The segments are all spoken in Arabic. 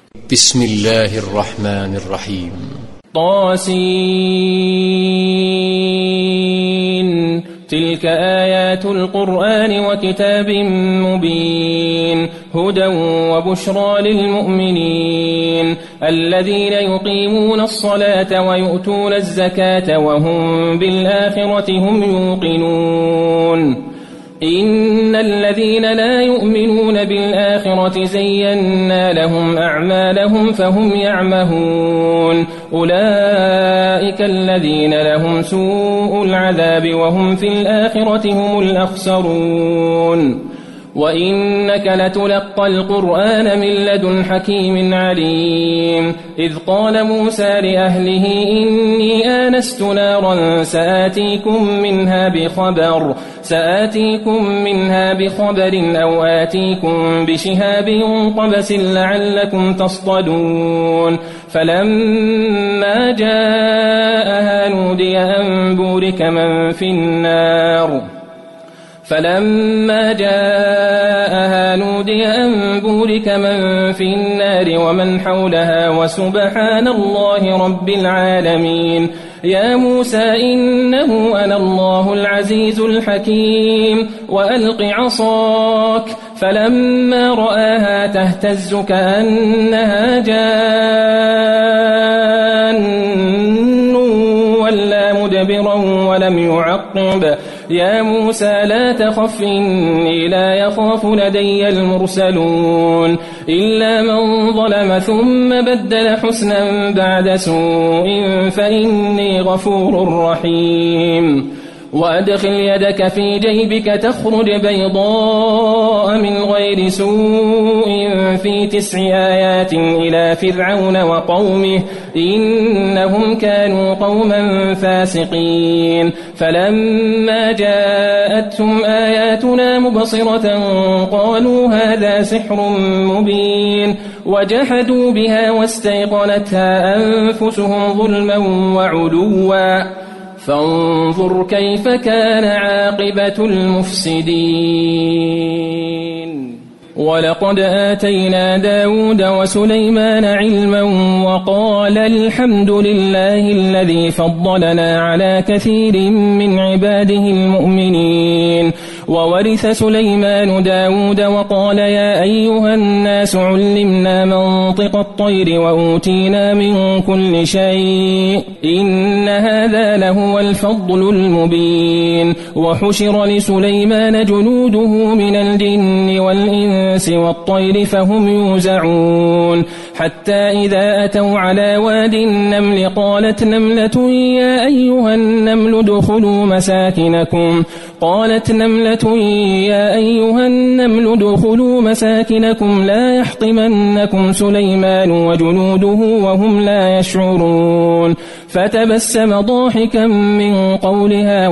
بسم الله الرحمن الرحيم. طاسين. تلك آيات القرآن وكتاب مبين هدى وبشرى للمؤمنين الذين يقيمون الصلاة ويؤتون الزكاة وهم بالآخرة هم يوقنون. إن الذين لا يؤمنون بالآخرة زينا لهم أعمالهم فهم يعمهون أولئك الذين لهم سوء العذاب وهم في الآخرة هم الأخسرون. وإنك لتلقى القرآن من لدن حكيم عليم إذ قال موسى لأهله إني آنست نارا سآتيكم منها بخبر أو آتيكم بشهاب قبس لعلكم تصطلون. فلما جاءها نودي أن بورك من في النار ومن حولها وسبحان الله رب العالمين. يا موسى إنه أنا الله العزيز الحكيم وألق عصاك فلما رآها تهتز كأنها جان ولا مدبرا ولم يعقب. يا موسى لا تخف إني لا يخاف لدي المرسلون إلا من ظلم ثم بدل حسنا بعد سوء فإني غفور رحيم. وأدخل يدك في جيبك تخرج بيضاء من غير سوء في 9 آيات إلى فرعون وقومه إنهم كانوا قوما فاسقين. فلما جاءتهم آياتنا مبصرة قالوا هذا سحر مبين وجحدوا بها واستيقنتها أنفسهم ظلما وعلوا فانظر كيف كان عاقبة المفسدين. ولقد آتينا داود وسليمان علما وقال الحمد لله الذي فضلنا على كثير من عباده المؤمنين. وورث سليمان داود وقال يا أيها الناس علمنا منطق الطير وأوتينا من كل شيء إن هذا لهو الفضل المبين. وحشر لسليمان جنوده من الجن والإنس والطير فهم يوزعون حتى إذا أتوا على واد النمل قالت نملة يا أيها النمل ادخلوا مساكنكم لا يحطمنكم سليمان وجنوده وهم لا يشعرون. فتبسم ضاحكا من قولها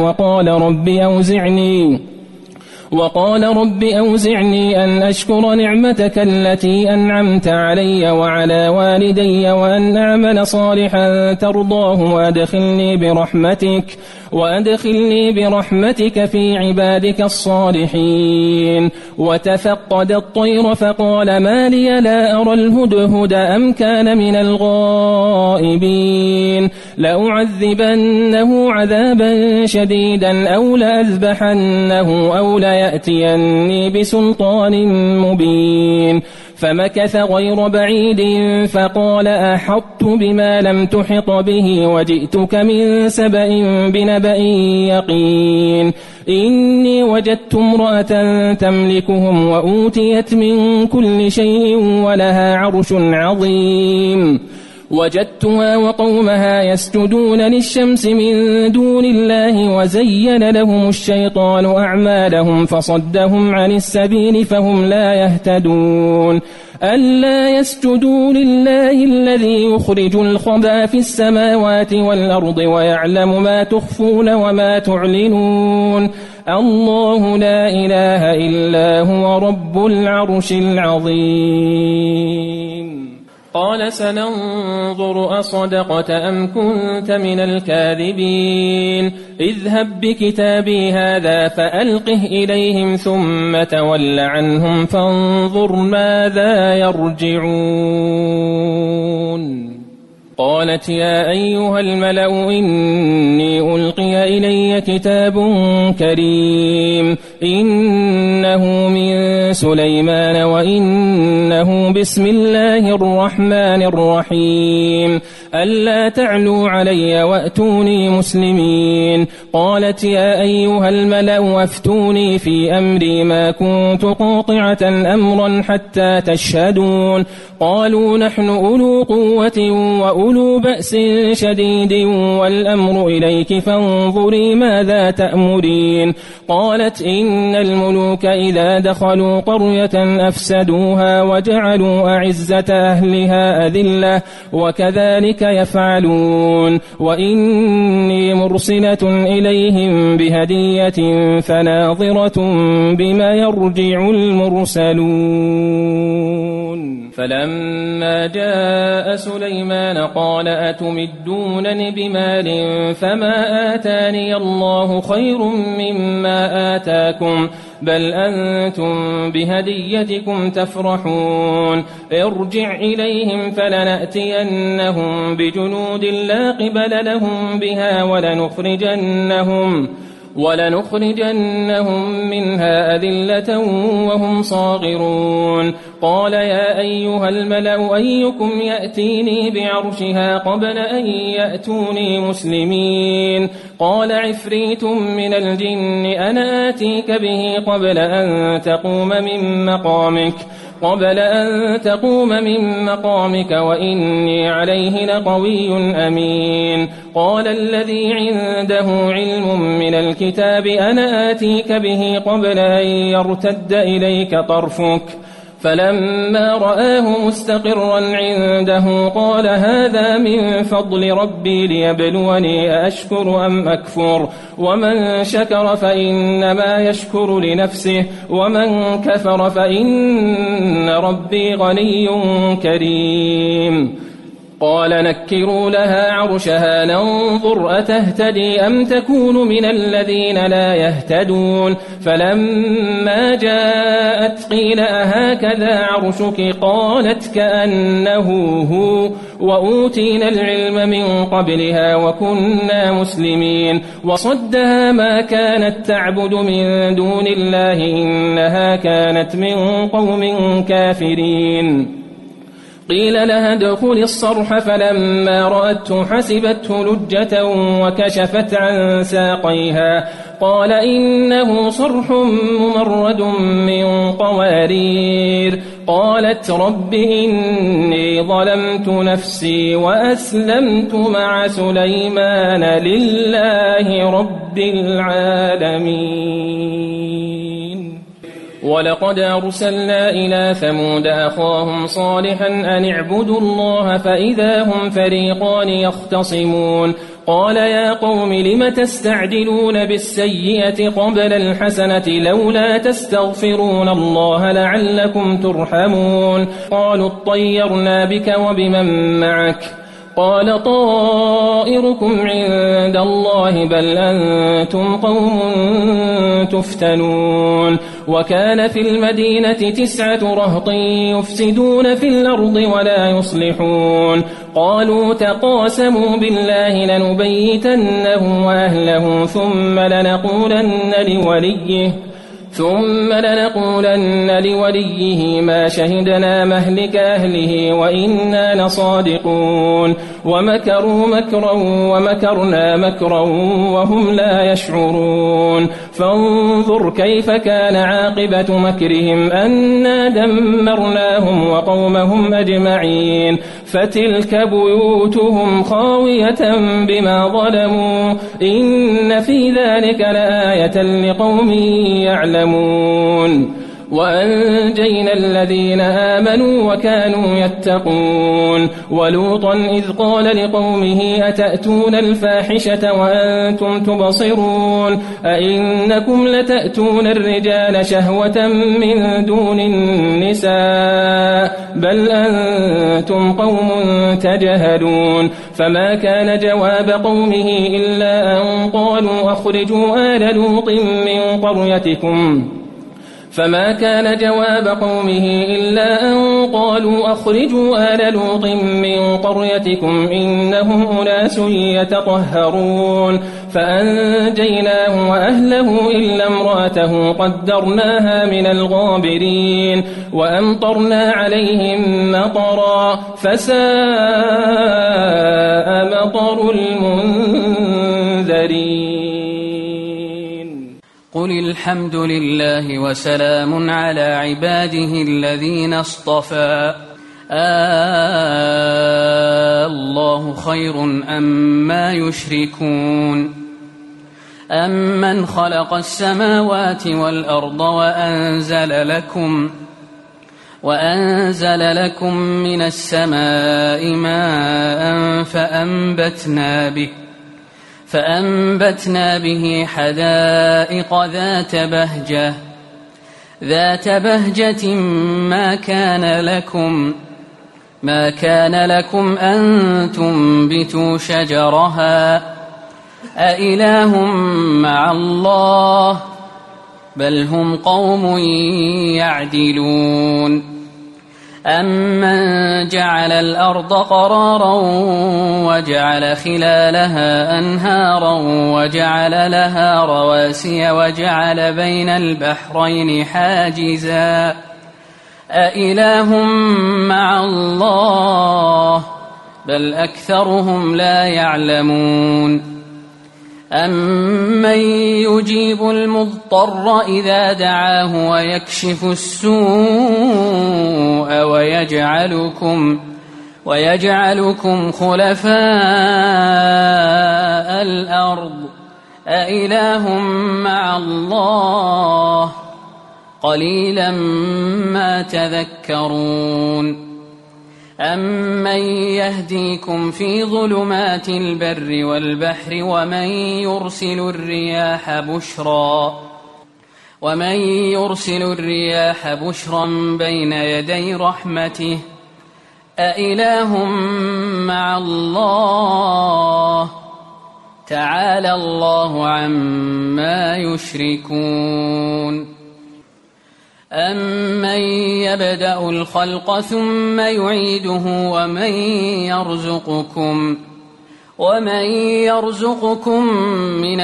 وقال رب أوزعني أن أشكر نعمتك التي أنعمت علي وعلى والدي وأن أعمل صالحا ترضاه وأدخلني برحمتك في عبادك الصالحين. وتفقد الطير فقال ما لي لا أرى الهدهد أم كان من الغائبين لأعذبنه عذابا شديدا أو لأذبحنه أو ليأتيني بسلطان مبين. فمكث غير بعيد فقال أحطت بما لم تحط به وجئتك من سبأ بنبأ يقين. إني وجدت امرأة تملكهم وأوتيت من كل شيء ولها عرش عظيم. وجدتها وقومها يسجدون للشمس من دون الله وزين لهم الشيطان أعمالهم فصدهم عن السبيل فهم لا يهتدون. ألا يسجدوا لله الذي يخرج الخبى في السماوات والأرض ويعلم ما تخفون وما تعلنون. الله لا إله إلا هو رب العرش العظيم. قال سننظر أصدقت أم كنت من الكاذبين اذهب بكتابي هذا فألقه إليهم ثم تول عنهم فانظر ماذا يرجعون. قالت يا أيها الملأ إني ألقي إلي كتاب كريم إنه من سليمان وإنه بسم الله الرحمن الرحيم ألا تعلوا علي وأتوني مسلمين. قالت يا أيها الملأ أفتوني في أمري ما كنت قاطعة أمرا حتى تشهدون. قالوا نحن أولو قوة وأولو بأس شديد والأمر إليك فانظري ماذا تأمرين. قالت إن الملوك إذا دخلوا قرية أفسدوها وجعلوا أعزة أهلها أذلة وكذلك يفعلون. وإني مرسلة إليهم بهدية فناظرة بما يرجع المرسلون. فلما جاء سليمان قال أتمدونني بمال فما آتاني الله خير مما آتاكم بل أنتم بهديتكم تفرحون. ارجع إليهم فلنأتينهم بجنود لا قبل لهم بها ولنخرجنهم منها أذلة وهم صاغرون. قال يا أيها الملأ أيكم يأتيني بعرشها قبل أن يأتوني مسلمين. قال عفريت من الجن أنا آتيك به قبل أن تقوم من مقامك وإني عليه لقوي أمين. قال الذي عنده علم من الكتاب أنا آتيك به قبل أن يرتد إليك طرفك فلما رآه مستقرا عنده قال هذا من فضل ربي ليبلوني أشكر أم أكفر ومن شكر فإنما يشكر لنفسه ومن كفر فإن ربي غني كريم. قال نكروا لها عرشها ننظر أتهتدي أم تكون من الذين لا يهتدون. فلما جاءت قيل أهكذا عرشك قالت كأنه هو وأوتينا العلم من قبلها وكنا مسلمين. وصدها ما كانت تعبد من دون الله إنها كانت من قوم كافرين. قيل لها ادخل الصرح فلما رأته حسبته لجة وكشفت عن ساقيها قال إنه صرح ممرد من قوارير. قالت رب إني ظلمت نفسي وأسلمت مع سليمان لله رب العالمين. ولقد أرسلنا إلى ثمود أخاهم صالحا أن اعبدوا الله فإذا هم فريقان يختصمون. قال يا قوم لم تستعجلون بالسيئة قبل الحسنة لولا تستغفرون الله لعلكم ترحمون. قالوا اطيرنا بك وبمن معك قال طائركم عند الله بل أنتم قوم تفتنون. وكان في المدينة 9 رهط يفسدون في الأرض ولا يصلحون. قالوا تقاسموا بالله لنبيتنه وأهله ثم لنقولن لوليه ما شهدنا مهلك أهله وإنا لصادقون. ومكروا مكرا ومكرنا مكرا وهم لا يشعرون. فانظر كيف كان عاقبة مكرهم أنا دمرناهم وقومهم أجمعين. فتلك بيوتهم خاوية بما ظلموا إن في ذلك لآية لقوم يعلمون. وأنجينا الذين آمنوا وكانوا يتقون. ولوطا إذ قال لقومه أتأتون الفاحشة وأنتم تبصرون أئنكم لتأتون الرجال شهوة من دون النساء بل أنتم قوم تجهلون. فما كان جواب قومه إلا أن قالوا أخرجوا آل لوط من قريتكم فما كان جواب قومه إلا أن قالوا أخرجوا آل لوط من قريتكم إنهم أناس يتطهرون فأنجيناه وأهله إلا امرأته قدرناها من الغابرين وأمطرنا عليهم مطرا فساء مطر المنذرين. قل الحمد لله وسلام على عباده الذين اصطفى الله خير أما يشركون أمن خلق السماوات والأرض وأنزل لكم من السماء ماء فأنبتنا به حدائق ذات بهجة ما كان لكم أن تنبتوا شجرها أإله مع الله بل هم قوم يعدلون أمن جعل الأرض قرارا وجعل خلالها أنهارا وجعل لها رواسي وجعل بين البحرين حاجزا أإله مع الله بل أكثرهم لا يعلمون أمن يجيب المضطر إذا دعاه ويكشف السوء ويجعلكم خلفاء الأرض أإله مع الله قليلا ما تذكرون أمن يهديكم في ظلمات البر والبحر ومن يرسل الرياح بشرا بين يدي رحمته أإله مع الله تعالى الله عما يشركون أمن يبدأ الخلق ثم يعيده ومن يرزقكم من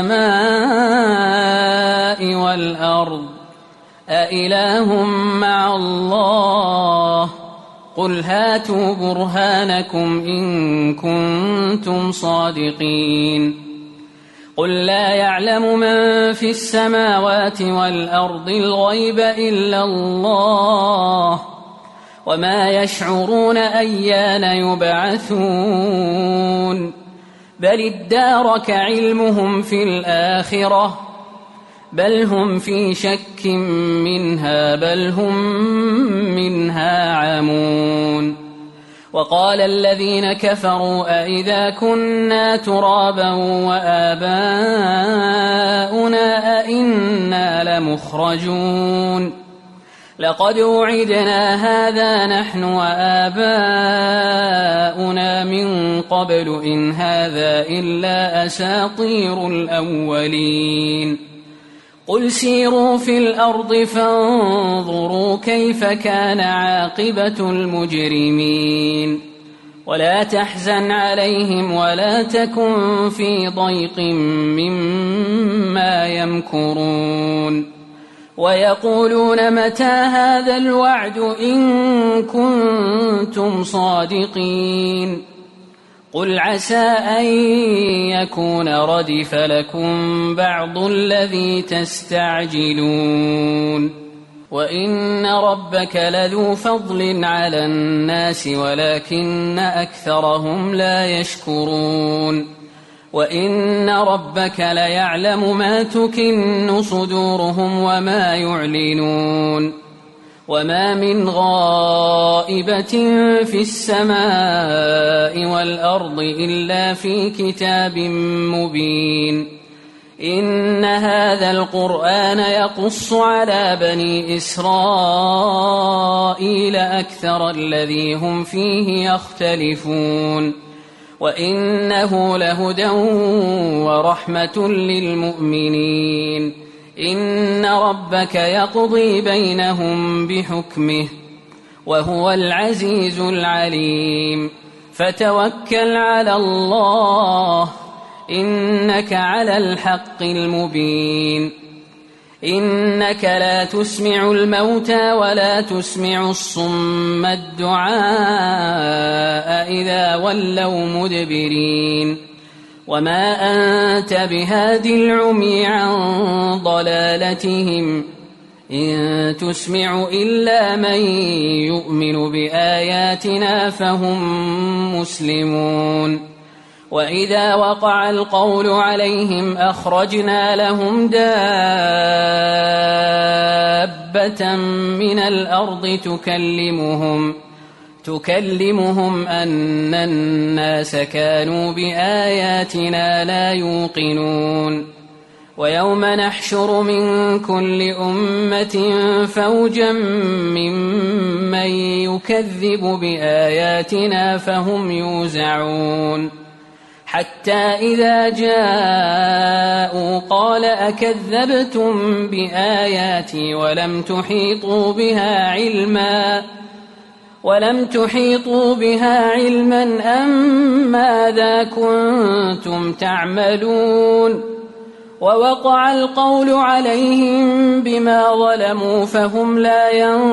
السماء والأرض أإله مع الله قل هاتوا برهانكم إن كنتم صادقين قل لا يعلم من في السماوات والأرض الغيب إلا الله وما يشعرون أيان يبعثون بل ادارك علمهم في الآخرة بل هم في شك منها بل هم منها عمون وقال الذين كفروا أئذا كنا ترابا وآباؤنا أئنا لمخرجون لقد وعدنا هذا نحن وآباؤنا من قبل إن هذا إلا أساطير الأولين قل سيروا في الأرض فانظروا كيف كان عاقبة المجرمين ولا تحزن عليهم ولا تكن في ضيق مما يمكرون ويقولون متى هذا الوعد إن كنتم صادقين قل عسى أن يكون ردف لكم بعض الذي تستعجلون وإن ربك لذو فضل على الناس ولكن أكثرهم لا يشكرون وإن ربك ليعلم ما تكن صدورهم وما يعلنون وما من غائبة في السماء والأرض إلا في كتاب مبين إن هذا القرآن يقص على بني إسرائيل أكثر الذي هم فيه يختلفون وإنه لهدى ورحمة للمؤمنين إن ربك يقضي بينهم بحكمه وهو العزيز العليم فتوكل على الله إنك على الحق المبين إنك لا تسمع الموتى ولا تسمع الصم الدعاء إذا ولوا مدبرين وما أنت بهاد العمي عن ضلالتهم إن تسمع إلا من يؤمن بآياتنا فهم مسلمون وإذا وقع القول عليهم أخرجنا لهم دابة من الأرض تكلمهم أن الناس كانوا بآياتنا لا يوقنون ويوم نحشر من كل أمة فوجا ممن يكذب بآياتنا فهم يوزعون حتى إذا جاءوا قال أكذبتم بآياتي ولم تحيطوا بها علما أم ماذا كنتم تعملون ووقع القول عليهم بما ظلموا فهم لا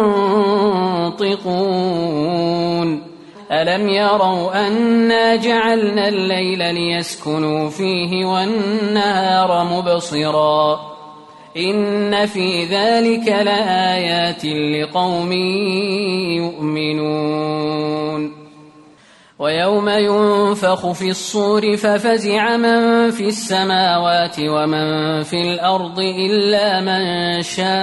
ينطقون ألم يروا أنا جعلنا الليل ليسكنوا فيه والنهار مبصرا إن في ذلك لآيات لقوم يؤمنون ويوم ينفخ في الصور ففزع من في السماوات ومن في الأرض إلا من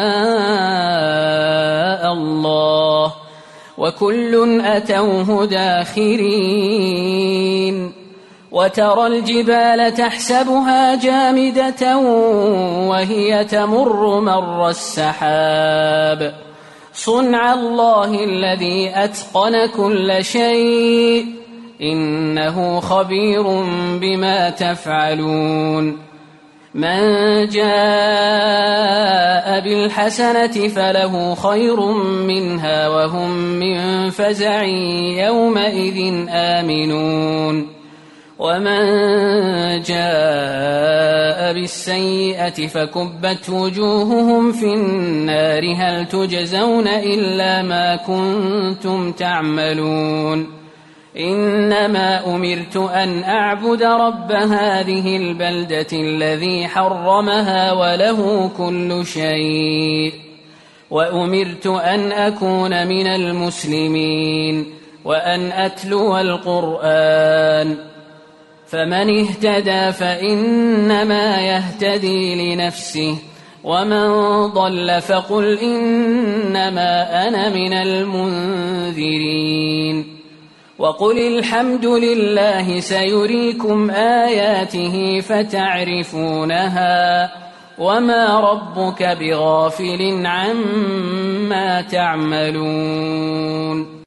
شاء الله وكل أتوه داخرين وترى الجبال تحسبها جامدة وهي تمر مر السحاب صنع الله الذي أتقن كل شيء إنه خبير بما تفعلون من جاء بالحسنة فله خير منها وهم من فزع يومئذ آمنون ومن جاء بالسيئة فكبت وجوههم في النار هل تجزون إلا ما كنتم تعملون إنما أمرت أن أعبد رب هذه البلدة الذي حرمها وله كل شيء وأمرت أن أكون من المسلمين وأن أتلو القرآن فمن اهتدى فإنما يهتدي لنفسه ومن ضل فقل إنما أنا من المنذرين وقل الحمد لله سيريكم آياته فتعرفونها وما ربك بغافل عما تعملون